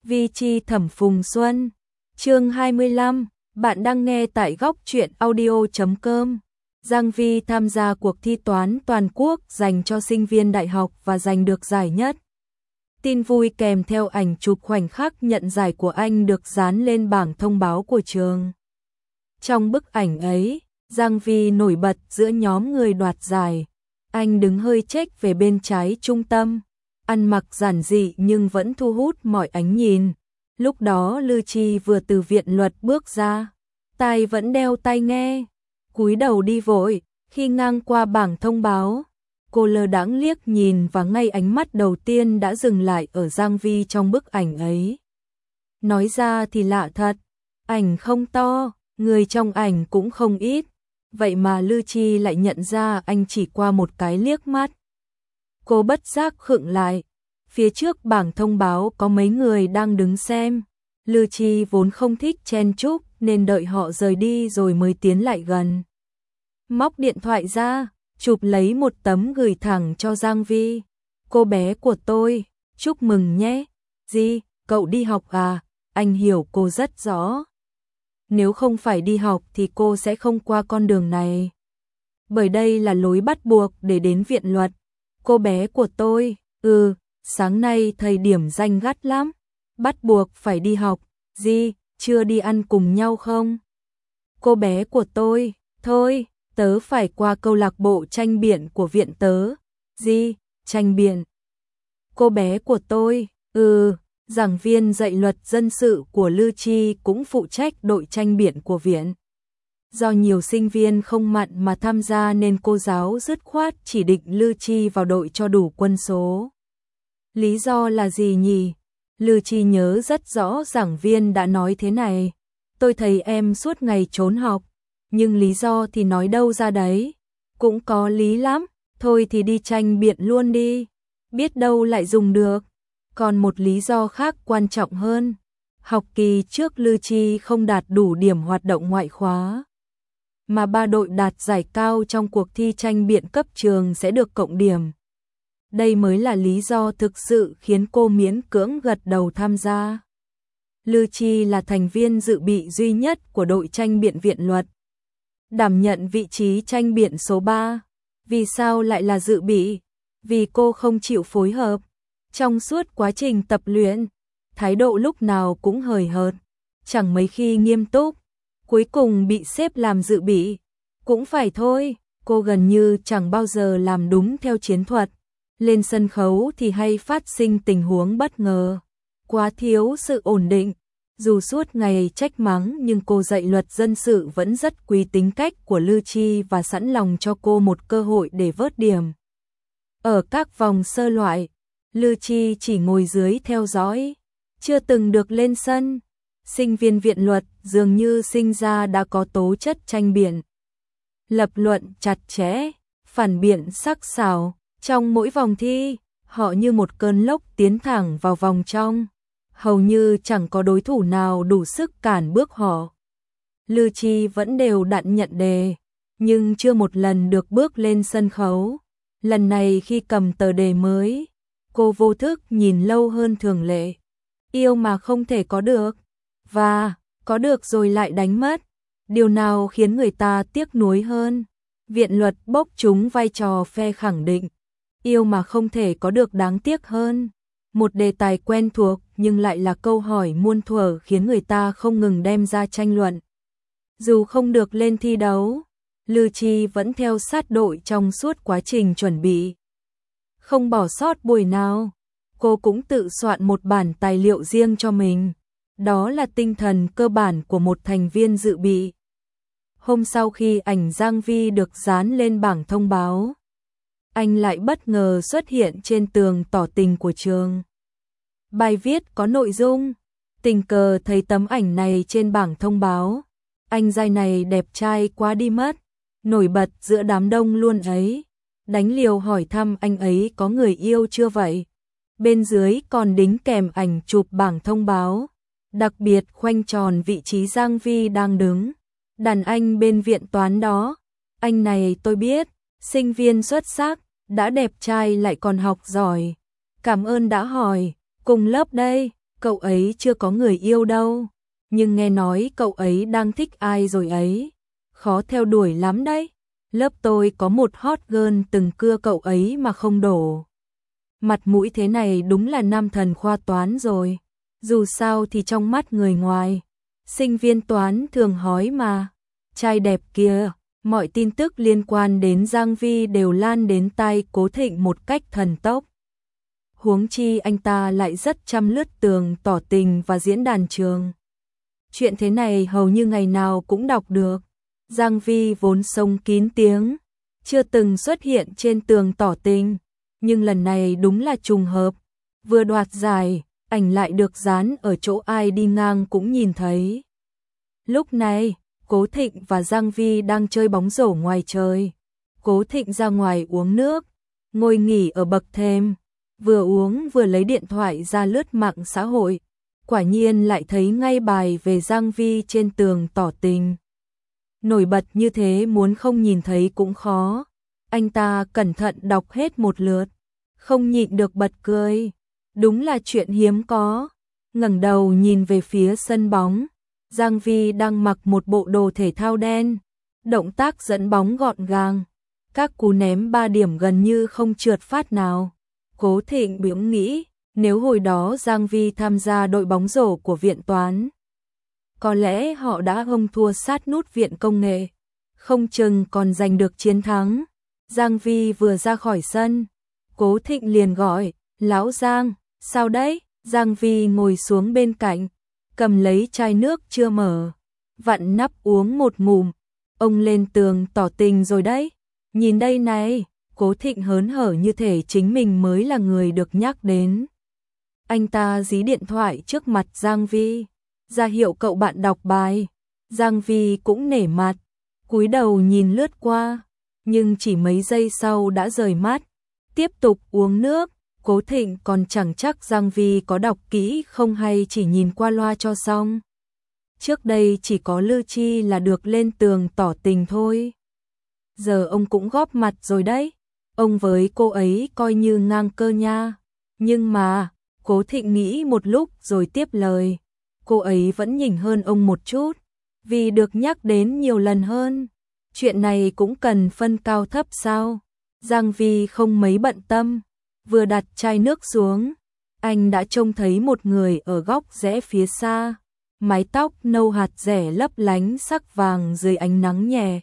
Vi Chi Thẩm Phùng Xuân. Chương 25, bạn đang nghe tại góc truyện audio.com. Giang Vi tham gia cuộc thi toán toàn quốc dành cho sinh viên đại học và giành được giải nhất. Tin vui kèm theo ảnh chụp khoảnh khắc nhận giải của anh được dán lên bảng thông báo của trường. Trong bức ảnh ấy, Giang Vi nổi bật giữa nhóm người đoạt giải. Anh đứng hơi chếch về bên trái trung tâm, ăn mặc giản dị nhưng vẫn thu hút mọi ánh nhìn. Lúc đó Lư Chi vừa từ viện luật bước ra, tai vẫn đeo tai nghe, cúi đầu đi vội. Khi ngang qua bảng thông báo, cô lơ đãng liếc nhìn và ngay ánh mắt đầu tiên đã dừng lại ở Giang Vi trong bức ảnh ấy. Nói ra thì lạ thật, ảnh không to, người trong ảnh cũng không ít, vậy mà Lư Chi lại nhận ra anh chỉ qua một cái liếc mắt. Cô bất giác khựng lại, phía trước bảng thông báo có mấy người đang đứng xem. Lư Chi vốn không thích chen chúc nên đợi họ rời đi rồi mới tiến lại gần. Móc điện thoại ra, chụp lấy một tấm gửi thẳng cho Giang Vi. Cô bé của tôi, chúc mừng nhé. Gì, cậu đi học à? Anh hiểu cô rất rõ. Nếu không phải đi học thì cô sẽ không qua con đường này. Bởi đây là lối bắt buộc để đến viện luật. Cô bé của tôi, sáng nay thầy điểm danh gắt lắm. Bắt buộc phải đi học. Gì, chưa đi ăn cùng nhau không? Cô bé của tôi, thôi, tớ phải qua câu lạc bộ tranh biện của viện tớ. Gì, tranh biện? Cô bé của tôi, giảng viên dạy luật dân sự của Lư Chi cũng phụ trách đội tranh biện của viện. Do nhiều sinh viên không mặn mà tham gia nên cô giáo dứt khoát chỉ định Lư Chi vào đội cho đủ quân số. Lý do là gì nhỉ? Lư Chi nhớ rất rõ giảng viên đã nói thế này. Tôi thấy em suốt ngày trốn học, nhưng lý do thì nói đâu ra đấy. Cũng có lý lắm, thôi thì đi tranh biện luôn đi, biết đâu lại dùng được. Còn một lý do khác quan trọng hơn, học kỳ trước Lư Chi không đạt đủ điểm hoạt động ngoại khóa, mà 3 đội đạt giải cao trong cuộc thi tranh biện cấp trường sẽ được cộng điểm. Đây mới là lý do thực sự khiến cô miễn cưỡng gật đầu tham gia. Lư Chi là thành viên dự bị duy nhất của đội tranh biện viện luật, đảm nhận vị trí tranh biện số 3. Vì sao lại là dự bị? Vì cô không chịu phối hợp. Trong suốt quá trình tập luyện, thái độ lúc nào cũng hời hợt, chẳng mấy khi nghiêm túc, cuối cùng bị xếp làm dự bị. Cũng phải thôi, cô gần như chẳng bao giờ làm đúng theo chiến thuật. Lên sân khấu thì hay phát sinh tình huống bất ngờ, quá thiếu sự ổn định. Dù suốt ngày trách mắng nhưng cô dạy luật dân sự vẫn rất quý tính cách của Lư Chi và sẵn lòng cho cô một cơ hội để vớt điểm. Ở các vòng sơ loại, Lư Chi chỉ ngồi dưới theo dõi, chưa từng được lên sân. Sinh viên viện luật dường như sinh ra đã có tố chất tranh biện. Lập luận chặt chẽ, phản biện sắc sảo. Trong mỗi vòng thi, họ như một cơn lốc tiến thẳng vào vòng trong. Hầu như chẳng có đối thủ nào đủ sức cản bước họ. Lư Chi vẫn đều đặn nhận đề, nhưng chưa một lần được bước lên sân khấu. Lần này khi cầm tờ đề mới, cô vô thức nhìn lâu hơn thường lệ. Yêu mà không thể có được, và có được rồi lại đánh mất. Điều nào khiến người ta tiếc nuối hơn? Viện luật bốc trúng vai trò phe khẳng định. Yêu mà không thể có được đáng tiếc hơn. Một đề tài quen thuộc nhưng lại là câu hỏi muôn thuở khiến người ta không ngừng đem ra tranh luận. Dù không được lên thi đấu, Lư Chi vẫn theo sát đội trong suốt quá trình chuẩn bị. Không bỏ sót buổi nào, cô cũng tự soạn một bản tài liệu riêng cho mình. Đó là tinh thần cơ bản của một thành viên dự bị. Hôm sau khi ảnh Giang Vi được dán lên bảng thông báo, anh lại bất ngờ xuất hiện trên tường tỏ tình của trường. Bài viết có nội dung, tình cờ thấy tấm ảnh này trên bảng thông báo. Anh giai này đẹp trai quá đi mất, nổi bật giữa đám đông luôn ấy. Đánh liều hỏi thăm anh ấy có người yêu chưa vậy. Bên dưới còn đính kèm ảnh chụp bảng thông báo, đặc biệt khoanh tròn vị trí Giang Vi đang đứng. Đàn anh bên viện toán đó, anh này tôi biết, sinh viên xuất sắc, đã đẹp trai lại còn học giỏi. Cảm ơn đã hỏi, cùng lớp đây, cậu ấy chưa có người yêu đâu, nhưng nghe nói cậu ấy đang thích ai rồi ấy, khó theo đuổi lắm đấy. Lớp tôi có một hot girl từng cưa cậu ấy mà không đổ. Mặt mũi thế này đúng là nam thần khoa toán rồi. Dù sao thì trong mắt người ngoài, sinh viên toán thường hói mà. Trai đẹp kia, mọi tin tức liên quan đến Giang Vi đều lan đến tai Cố Thịnh một cách thần tốc. Huống chi anh ta lại rất chăm lướt tường tỏ tình và diễn đàn trường. Chuyện thế này hầu như ngày nào cũng đọc được. Giang Vi vốn sống kín tiếng, chưa từng xuất hiện trên tường tỏ tình, nhưng lần này đúng là trùng hợp. Vừa đoạt giải, ảnh lại được dán ở chỗ ai đi ngang cũng nhìn thấy. Lúc này, Cố Thịnh và Giang Vi đang chơi bóng rổ ngoài trời. Cố Thịnh ra ngoài uống nước, ngồi nghỉ ở bậc thềm, vừa uống vừa lấy điện thoại ra lướt mạng xã hội. Quả nhiên lại thấy ngay bài về Giang Vi trên tường tỏ tình. Nổi bật như thế muốn không nhìn thấy cũng khó. Anh ta cẩn thận đọc hết một lượt, không nhịn được bật cười. Đúng là chuyện hiếm có. Ngẩng đầu nhìn về phía sân bóng, Giang Vi đang mặc một bộ đồ thể thao đen, động tác dẫn bóng gọn gàng, các cú ném 3 điểm gần như không trượt phát nào. Cố Thịnh bỗng nghĩ, nếu hồi đó Giang Vi tham gia đội bóng rổ của viện toán, có lẽ họ đã không thua sát nút viện công nghệ, không chừng còn giành được chiến thắng. Giang Vi vừa ra khỏi sân, Cố Thịnh liền gọi, "Lão Giang, sao đấy?" Giang Vi ngồi xuống bên cạnh, cầm lấy chai nước chưa mở, vặn nắp uống một ngụm. "Ông lên tường tỏ tình rồi đấy, nhìn đây này." Cố Thịnh hớn hở như thể chính mình mới là người được nhắc đến. Anh ta dí điện thoại trước mặt Giang Vi, ra hiệu cậu bạn đọc bài. Giang Vi cũng nể mặt, cúi đầu nhìn lướt qua, nhưng chỉ mấy giây sau đã rời mắt, tiếp tục uống nước. Cố Thịnh còn chẳng chắc Giang Vi có đọc kỹ không hay chỉ nhìn qua loa cho xong. Trước đây chỉ có Lư Chi là được lên tường tỏ tình thôi. Giờ ông cũng góp mặt rồi đấy. Ông với cô ấy coi như ngang cơ nha. Nhưng mà, Cố Thịnh nghĩ một lúc rồi tiếp lời. Cô ấy vẫn nhỉnh hơn ông một chút, vì được nhắc đến nhiều lần hơn. Chuyện này cũng cần phân cao thấp sao? Giang Vi không mấy bận tâm, vừa đặt chai nước xuống, anh đã trông thấy một người ở góc rẽ phía xa, mái tóc nâu hạt rẻ lấp lánh sắc vàng dưới ánh nắng nhẹ.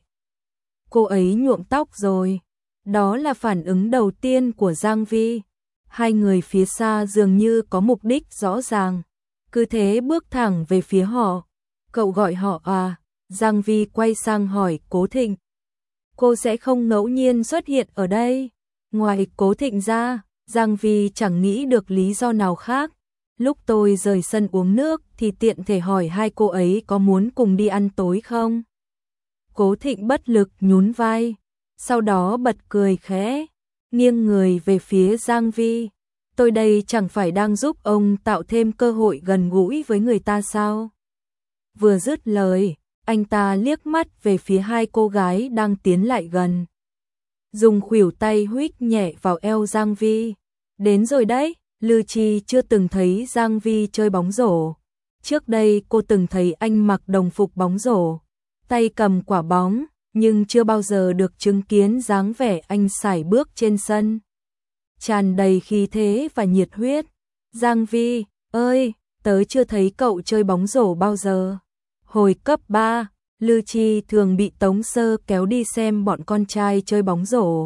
Cô ấy nhuộm tóc rồi. Đó là phản ứng đầu tiên của Giang Vi. Hai người phía xa dường như có mục đích rõ ràng, cứ thế bước thẳng về phía họ. "Cậu gọi họ à?" Giang Vi quay sang hỏi Cố Thịnh. "Cô sẽ không ngẫu nhiên xuất hiện ở đây." Ngoài Cố Thịnh ra, Giang Vi chẳng nghĩ được lý do nào khác. "Lúc tôi rời sân uống nước thì tiện thể hỏi hai cô ấy có muốn cùng đi ăn tối không?" Cố Thịnh bất lực nhún vai, sau đó bật cười khẽ, nghiêng người về phía Giang Vi. "Tôi đây chẳng phải đang giúp ông tạo thêm cơ hội gần gũi với người ta sao?" Vừa dứt lời, anh ta liếc mắt về phía hai cô gái đang tiến lại gần, dùng khuỷu tay huých nhẹ vào eo Giang Vi. "Đến rồi đấy." Lư Chi chưa từng thấy Giang Vi chơi bóng rổ. Trước đây cô từng thấy anh mặc đồng phục bóng rổ, tay cầm quả bóng, nhưng chưa bao giờ được chứng kiến dáng vẻ anh sải bước trên sân, tràn đầy khí thế và nhiệt huyết. "Giang Vi ơi, tớ chưa thấy cậu chơi bóng rổ bao giờ." Hồi cấp 3, Lư Chi thường bị Tống Sơ kéo đi xem bọn con trai chơi bóng rổ.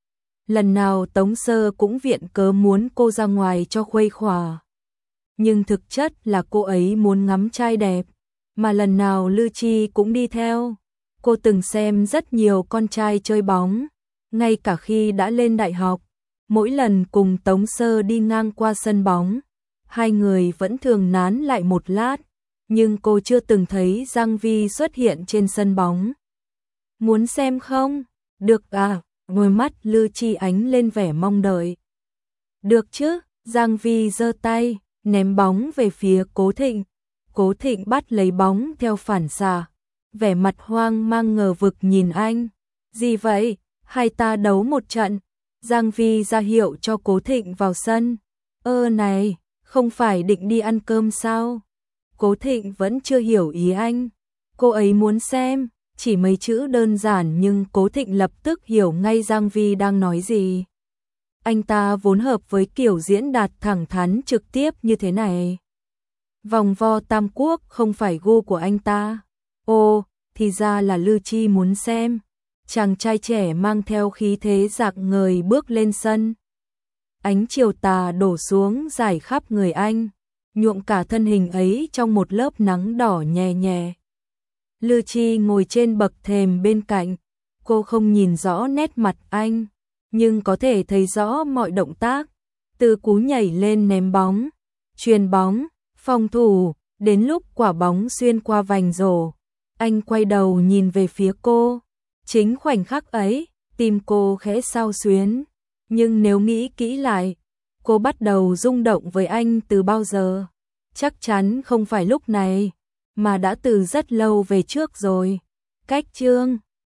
Lần nào Tống Sơ cũng viện cớ muốn cô ra ngoài cho khuây khỏa, nhưng thực chất là cô ấy muốn ngắm trai đẹp, mà lần nào Lư Chi cũng đi theo. Cô từng xem rất nhiều con trai chơi bóng, ngay cả khi đã lên đại học. Mỗi lần cùng Tống Sơ đi ngang qua sân bóng, hai người vẫn thường nán lại một lát, nhưng cô chưa từng thấy Giang Vi xuất hiện trên sân bóng. "Muốn xem không?" "Được à." Đôi mắt Lư Chi ánh lên vẻ mong đợi. "Được chứ." Giang Vi giơ tay, ném bóng về phía Cố Thịnh. Cố Thịnh bắt lấy bóng theo phản xạ, vẻ mặt hoang mang ngờ vực nhìn anh. "Gì vậy? Hai ta đấu một trận." Giang Vi ra hiệu cho Cố Thịnh vào sân. Này, Không phải định đi ăn cơm sao? Cố Thịnh vẫn chưa hiểu ý anh. Cô ấy muốn xem, chỉ mấy chữ đơn giản nhưng Cố Thịnh lập tức hiểu ngay Giang Vi đang nói gì. Anh ta vốn hợp với kiểu diễn đạt thẳng thắn trực tiếp như thế này. Vòng vo Tam Quốc không phải gu của anh ta. Ồ, thì ra là Lư Chi muốn xem. Chàng trai trẻ mang theo khí thế rạng ngời bước lên sân. Ánh chiều tà đổ xuống rải khắp người anh, nhuộm cả thân hình ấy trong một lớp nắng đỏ nhẹ nhẹ. Lư Chi ngồi trên bậc thềm bên cạnh, cô không nhìn rõ nét mặt anh, nhưng có thể thấy rõ mọi động tác, từ cú nhảy lên ném bóng, chuyền bóng, phòng thủ, đến lúc quả bóng xuyên qua vành rổ. Anh quay đầu nhìn về phía cô, chính khoảnh khắc ấy, tim cô khẽ xao xuyến, nhưng nếu nghĩ kỹ lại, cô bắt đầu rung động với anh từ bao giờ? Chắc chắn không phải lúc này, mà đã từ rất lâu về trước rồi. Cách chương